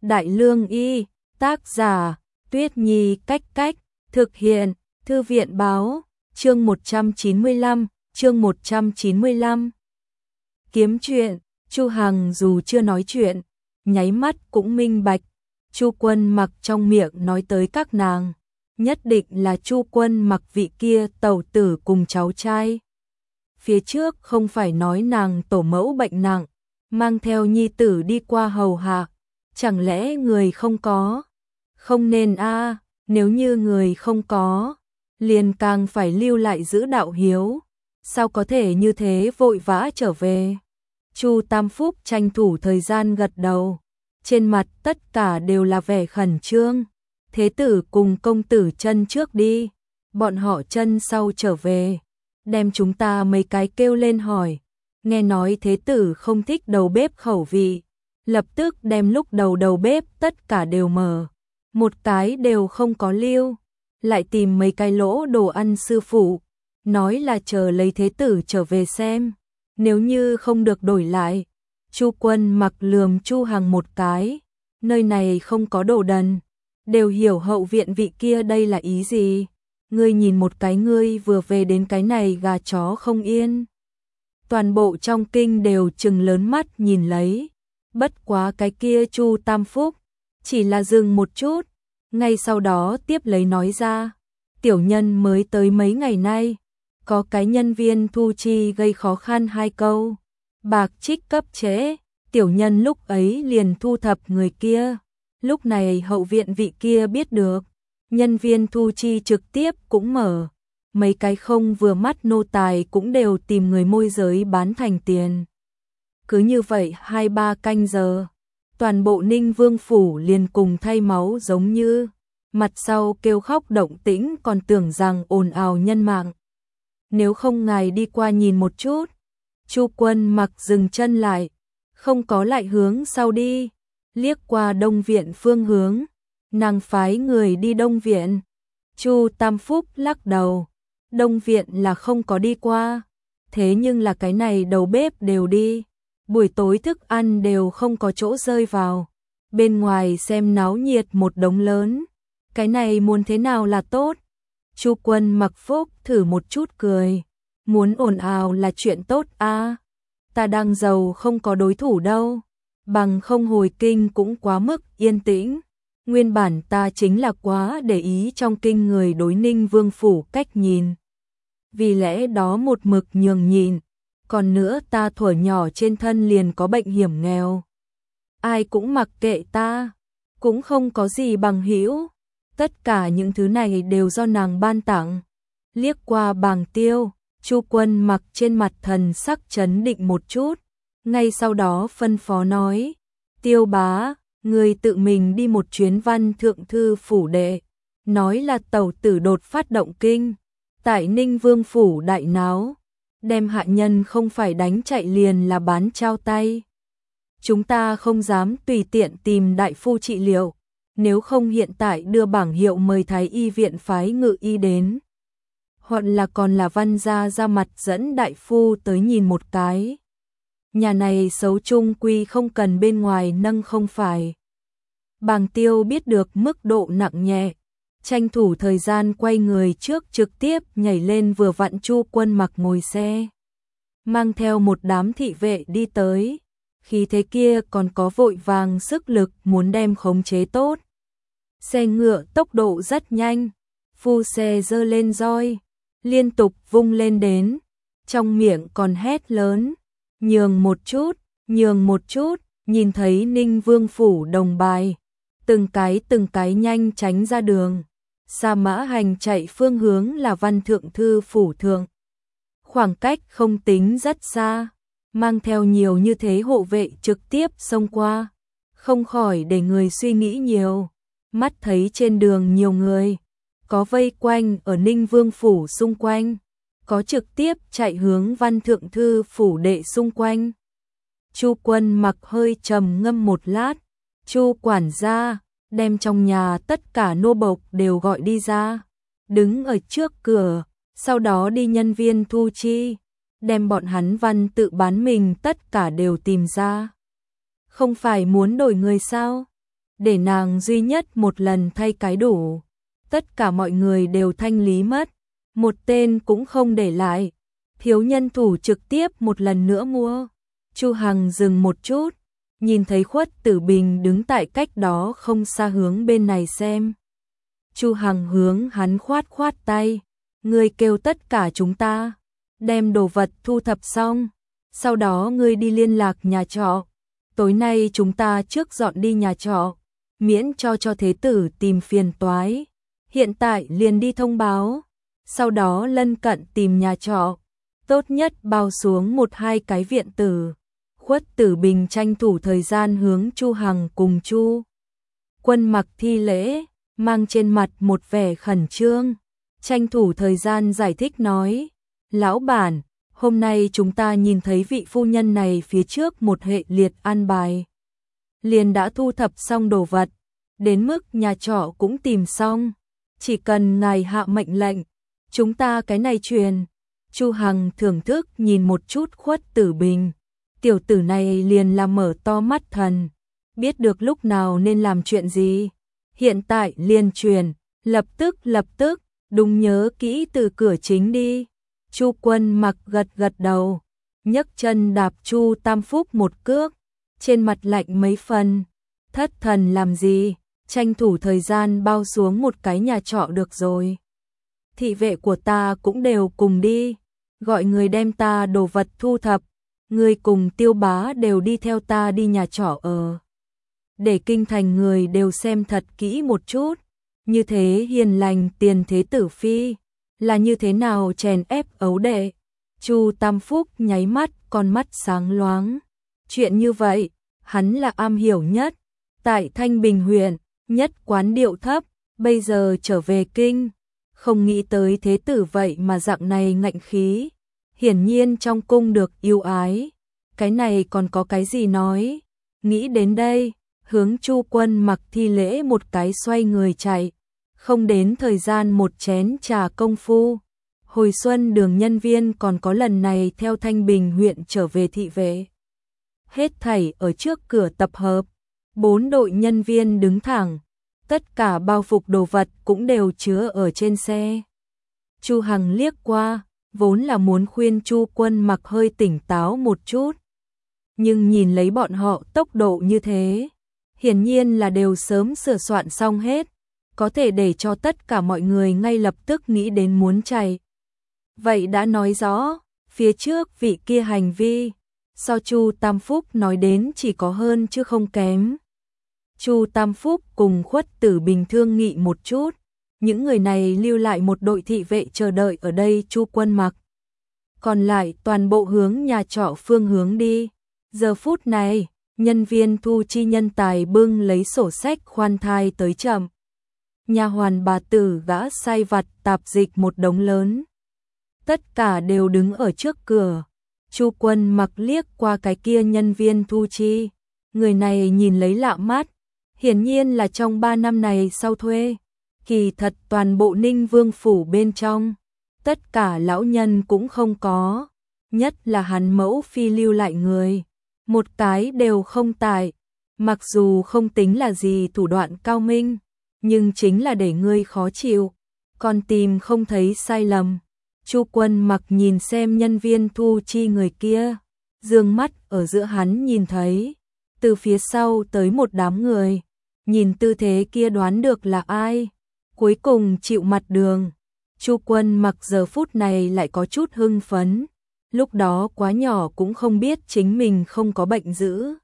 Đại Lương Y, tác giả, Tuyết Nhi Cách Cách, thực hiện, Thư viện Báo, chương 195, chương 195. Kiếm chuyện, Chu Hằng dù chưa nói chuyện, nháy mắt cũng minh bạch, Chu Quân Mặc trong miệng nói tới các nàng, nhất định là Chu Quân Mặc vị kia tẩu tử cùng cháu trai. Phía trước không phải nói nàng tổ mẫu bệnh nặng, mang theo nhi tử đi qua hầu hạ, chẳng lẽ người không có? Không nên a, nếu như người không có, liền càng phải lưu lại giữ đạo hiếu, sao có thể như thế vội vã trở về? Chu Tam Phúc tranh thủ thời gian gật đầu, trên mặt tất cả đều là vẻ khẩn trương. Thế tử cùng công tử chân trước đi, bọn họ chân sau trở về, đem chúng ta mấy cái kêu lên hỏi. Nghe nói thế tử không thích đầu bếp khẩu vị, lập tức đem lúc đầu bếp tất cả đều mở, một cái đều không có lưu, lại tìm mấy cái lỗ đồ ăn sư phụ, nói là chờ lấy thế tử trở về xem, nếu như không được đổi lại. Chu Quân Mặc lườm Chu Hằng một cái, nơi này không có đồ đần, đều hiểu hậu viện vị kia đây là ý gì. Ngươi nhìn một cái, ngươi vừa về đến cái này gà chó không yên. Toàn bộ trong kinh đều trừng lớn mắt nhìn lấy, bất quá cái kia Chu Tam Phúc chỉ là dừng một chút, ngay sau đó tiếp lấy nói ra, tiểu nhân mới tới mấy ngày nay, có cái nhân viên thu chi gây khó khăn 2 câu, bạc trích cấp trễ, tiểu nhân lúc ấy liền thu thập người kia, lúc này hậu viện vị kia biết được, nhân viên thu chi trực tiếp cũng mở, mấy cái không vừa mắt nô tài cũng đều tìm người môi giới bán thành tiền. Cứ như vậy 2-3 canh giờ, toàn bộ Ninh Vương phủ liền cùng thay máu giống như, mặt sau kêu khóc động tĩnh còn tưởng rằng ồn ào nhân mạng. Nếu không ngài đi qua nhìn một chút. Chu Quân Mặc dừng chân lại, không có lại hướng sau đi, liếc qua Đông viện phương hướng, nàng phái người đi Đông viện. Chu Tam Phúc lắc đầu, Đông viện là không có đi qua, thế nhưng là cái này đầu bếp đều đi, buổi tối thức ăn đều không có chỗ rơi vào, bên ngoài xem náo nhiệt một đống lớn, cái này muốn thế nào là tốt. Chu Quân Mặc Phúc thử một chút cười, muốn ồn ào là chuyện tốt a, ta đang giàu không có đối thủ đâu, bằng không hồi kinh cũng quá mức yên tĩnh. Nguyên bản ta chính là quá để ý trong kinh người đối Ninh Vương phủ cách nhìn, vì lẽ đó một mực nhường nhịn, còn nữa ta thuở nhỏ trên thân liền có bệnh hiểm nghèo, ai cũng mặc kệ ta, cũng không có gì bằng hữu, tất cả những thứ này đều do nàng ban tặng. Liếc qua Bàng Tiêu, Chu Quân Mặc trên mặt thần sắc trấn định một chút, ngay sau đó phân phó nói, Tiêu bá, người tự mình đi một chuyến Văn Thượng Thư phủ đệ, nói là tẩu tử đột phát động kinh, tại Ninh Vương phủ đại náo, đem hạ nhân không phải đánh chạy liền là bán trao tay. Chúng ta không dám tùy tiện tìm đại phu trị liệu, nếu không hiện tại đưa bảng hiệu mời Thái y viện phái ngự y đến, hoặc là còn là Văn gia ra mặt dẫn đại phu tới nhìn một cái. Nhà này xấu chung quy không cần bên ngoài nâng không phải. Bàng Tiêu biết được mức độ nặng nhẹ, tranh thủ thời gian quay người trước trực tiếp nhảy lên, vừa vặn Chu Quân Mặc ngồi xe, mang theo một đám thị vệ đi tới, khí thế kia còn có vội vàng sức lực muốn đem khống chế tốt. Xe ngựa tốc độ rất nhanh, phu xe giơ lên roi, liên tục vung lên đến, trong miệng còn hét lớn, nhường một chút, nhường một chút. Nhìn thấy Ninh Vương phủ đồng bài, từng cái nhanh tránh ra đường, Sa Mã Hành chạy phương hướng là Văn Thượng Thư phủ thượng, khoảng cách không tính rất xa, mang theo nhiều như thế hộ vệ trực tiếp xông qua, không khỏi để người suy nghĩ nhiều. Mắt thấy trên đường nhiều người, có vây quanh ở Ninh Vương phủ xung quanh, có trực tiếp chạy hướng Văn Thượng Thư phủ đệ xung quanh. Chu Quân Mặc hơi trầm ngâm một lát, Chu quản gia đem trong nhà tất cả nô bộc đều gọi đi ra, đứng ở trước cửa, sau đó đi nhân viên thu chi, đem bọn hắn văn tự bán mình tất cả đều tìm ra. Không phải muốn đổi người sao? để nàng duy nhất một lần thay cái đủ. Tất cả mọi người đều thanh lý mất, một tên cũng không để lại. Thiếu nhân thủ trực tiếp một lần nữa mua. Chu Hằng dừng một chút, nhìn thấy Khuất Tử Bình đứng tại cách đó không xa hướng bên này xem. Chu Hằng hướng hắn khoát khoát tay, ngươi kêu tất cả chúng ta đem đồ vật thu thập xong, sau đó ngươi đi liên lạc nhà trọ. Tối nay chúng ta trước dọn đi nhà trọ, miễn cho thế tử tìm phiền toái. Hiện tại liền đi thông báo, sau đó lân cận tìm nhà trọ, tốt nhất bao xuống 1-2 cái viện tử. Khuất Tử Bình tranh thủ thời gian hướng Chu Hằng cùng Chu Quân Mặc thi lễ, mang trên mặt một vẻ khẩn trương, tranh thủ thời gian giải thích nói, lão bản, hôm nay chúng ta nhìn thấy vị phu nhân này phía trước một hệ liệt an bài. Liền đã thu thập xong đồ vật, đến mức nhà trọ cũng tìm xong, chỉ cần ngài hạ mệnh lệnh, chúng ta cái này truyền. Chu Hằng thưởng thức nhìn một chút Khuất Tử Bình, tiểu tử này liền là mở to mắt thần, biết được lúc nào nên làm chuyện gì. Hiện tại liền truyền, lập tức, đúng nhớ kỹ từ cửa chính đi. Chu Quân Mặc gật gật đầu, nhấc chân đạp Chu Tam Phúc một cước, trên mặt lạnh mấy phần. Thất thần làm gì, tranh thủ thời gian bao xuống một cái nhà trọ được rồi. Thị vệ của ta cũng đều cùng đi, gọi người đem ta đồ vật thu thập, người cùng Tiêu Bá đều đi theo ta đi nhà trọ ở. Để kinh thành người đều xem thật kỹ một chút, như thế hiền lành tiền thế tử phi, là như thế nào chèn ép ấu đệ. Chu Tam Phúc nháy mắt, con mắt sáng loáng. Chuyện như vậy, hắn là am hiểu nhất. Tại Thanh Bình huyện, nhất quán điệu thấp, bây giờ trở về kinh, không nghĩ tới thế tử vậy mà dạng này ngạnh khí. Hiển nhiên trong cung được yêu ái, cái này còn có cái gì nói. Nghĩ đến đây, hướng Chu Quân Mặc thi lễ một cái xoay người chạy. Không đến thời gian một chén trà công phu, hồi xuân đường nhân viên còn có lần này theo Thanh Bình huyện trở về thị vệ. Hết thảy ở trước cửa tập hợp, 4 đội nhân viên đứng thẳng, tất cả bao phục đồ vật cũng đều chứa ở trên xe. Chu Hằng liếc qua, vốn là muốn khuyên Chu Quân Mặc hơi tỉnh táo một chút, nhưng nhìn lấy bọn họ tốc độ như thế, hiển nhiên là đều sớm sửa soạn xong hết, có thể để cho tất cả mọi người ngay lập tức nghĩ đến muốn chạy. Vậy đã nói rõ, phía trước vị kia hành vi, so Chu Tam Phúc nói đến chỉ có hơn chứ không kém. Chu Tam Phúc cùng Khuất Tử Bình thương nghị một chút, những người này lưu lại một đội thị vệ chờ đợi ở đây. Chu Quân Mặc còn lại toàn bộ hướng nhà trọ phương hướng đi. Giờ phút này, nhân viên thu chi nhân tài bưng lấy sổ sách khoan thai tới chậm. Nhà hoàn bà tử gã sai vặt tạp dịch một đống lớn. Tất cả đều đứng ở trước cửa. Chu Quân Mặc liếc qua cái kia nhân viên thu chi. Người này nhìn lấy lạ mắt. Hiển nhiên là trong 3 năm này sau thuê. Kỳ thật toàn bộ Ninh Vương phủ bên trong, tất cả lão nhân cũng không có. Nhất là hắn mẫu phi lưu lại người, một cái đều không tại. Mặc dù không tính là gì thủ đoạn cao minh, nhưng chính là để ngươi khó chịu, còn tìm không thấy sai lầm. Chu Quân Mặc nhìn xem nhân viên thu chi người kia, dương mắt ở giữa hắn nhìn thấy, từ phía sau tới một đám người, nhìn tư thế kia đoán được là ai. Cuối cùng chịu mặt đường. Chu Quân Mặc giờ phút này lại có chút hưng phấn, lúc đó quá nhỏ cũng không biết chính mình không có bệnh dữ,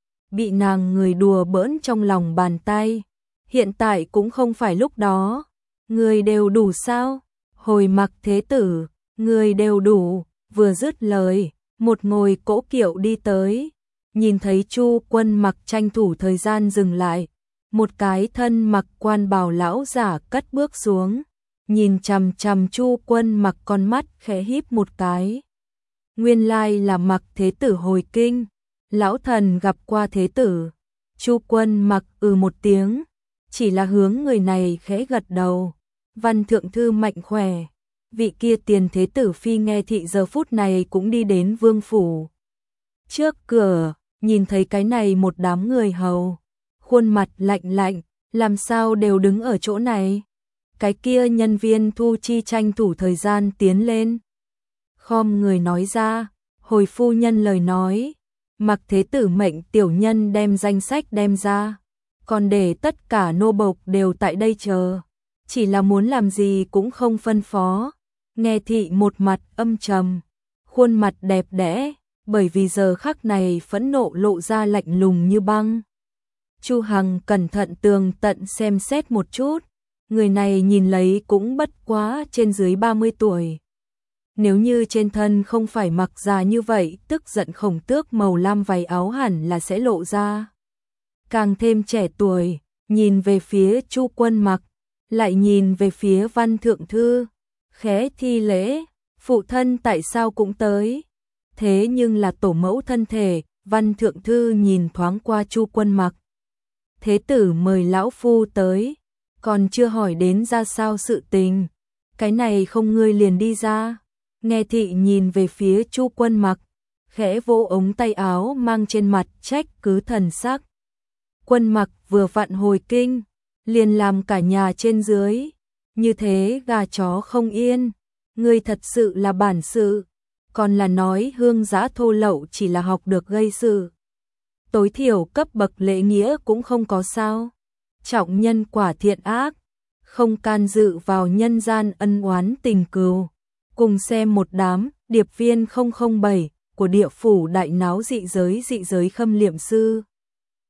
bị nàng người đùa bỡn trong lòng bàn tay. Hiện tại cũng không phải lúc đó. Người đều đủ sao? Hồi Mặc thế tử, người đều đủ. Vừa dứt lời, một ngồi cỗ kiệu đi tới, nhìn thấy Chu Quân Mặc tranh thủ thời gian dừng lại. Một cái thân mặc quan bào lão giả cất bước xuống, nhìn chằm chằm Chu Quân Mặc, con mắt khẽ híp một cái. Nguyên lai là Mặc thế tử hồi kinh, lão thần gặp qua thế tử. Chu Quân Mặc một tiếng, chỉ là hướng người này khẽ gật đầu. Văn thượng thư mạnh khỏe, vị kia tiền thế tử phi nghe thị giờ phút này cũng đi đến vương phủ. Trước cửa, nhìn thấy cái này một đám người hầu, khuôn mặt lạnh lạnh, làm sao đều đứng ở chỗ này. Cái kia nhân viên thu chi tranh thủ thời gian tiến lên. Khom người nói ra, hồi phu nhân lời nói, Mặc Thế Tử mệnh tiểu nhân đem danh sách đem ra, còn để tất cả nô bộc đều tại đây chờ, chỉ là muốn làm gì cũng không phân phó. Nghe thị một mặt âm trầm, khuôn mặt đẹp đẽ, bởi vì giờ khắc này phẫn nộ lộ ra lạnh lùng như băng. Chu Hằng cẩn thận tường tận xem xét một chút, người này nhìn lấy cũng bất quá trên dưới 30 tuổi. Nếu như trên thân không phải mặc già như vậy, tức giận Khổng Tước màu lam váy áo hẳn là sẽ lộ ra. Càng thêm trẻ tuổi, nhìn về phía Chu Quân Mặc, lại nhìn về phía Văn Thượng Thư, khẽ thi lễ, phụ thân tại sao cũng tới. Thế nhưng là tổ mẫu thân thể, Văn Thượng Thư nhìn thoáng qua Chu Quân Mặc. Thế tử mời lão phu tới, còn chưa hỏi đến ra sao sự tình, cái này không ngươi liền đi ra. Nghe thị nhìn về phía Chu Quân Mặc, khẽ vỗ ống tay áo mang trên mặt trách cứ thần sắc. Quân Mặc vừa vặn hồi kinh, liền làm cả nhà trên dưới, như thế gà chó không yên, ngươi thật sự là bản sự, còn là nói hương giã thô lậu chỉ là học được gây sự. Tối thiểu cấp bậc lễ nghĩa cũng không có sao. Trọng nhân quả thiện ác, không can dự vào nhân gian ân oán tình cừu. Cùng xem một đám điệp viên 007 của địa phủ đại náo dị giới khâm liệm sư.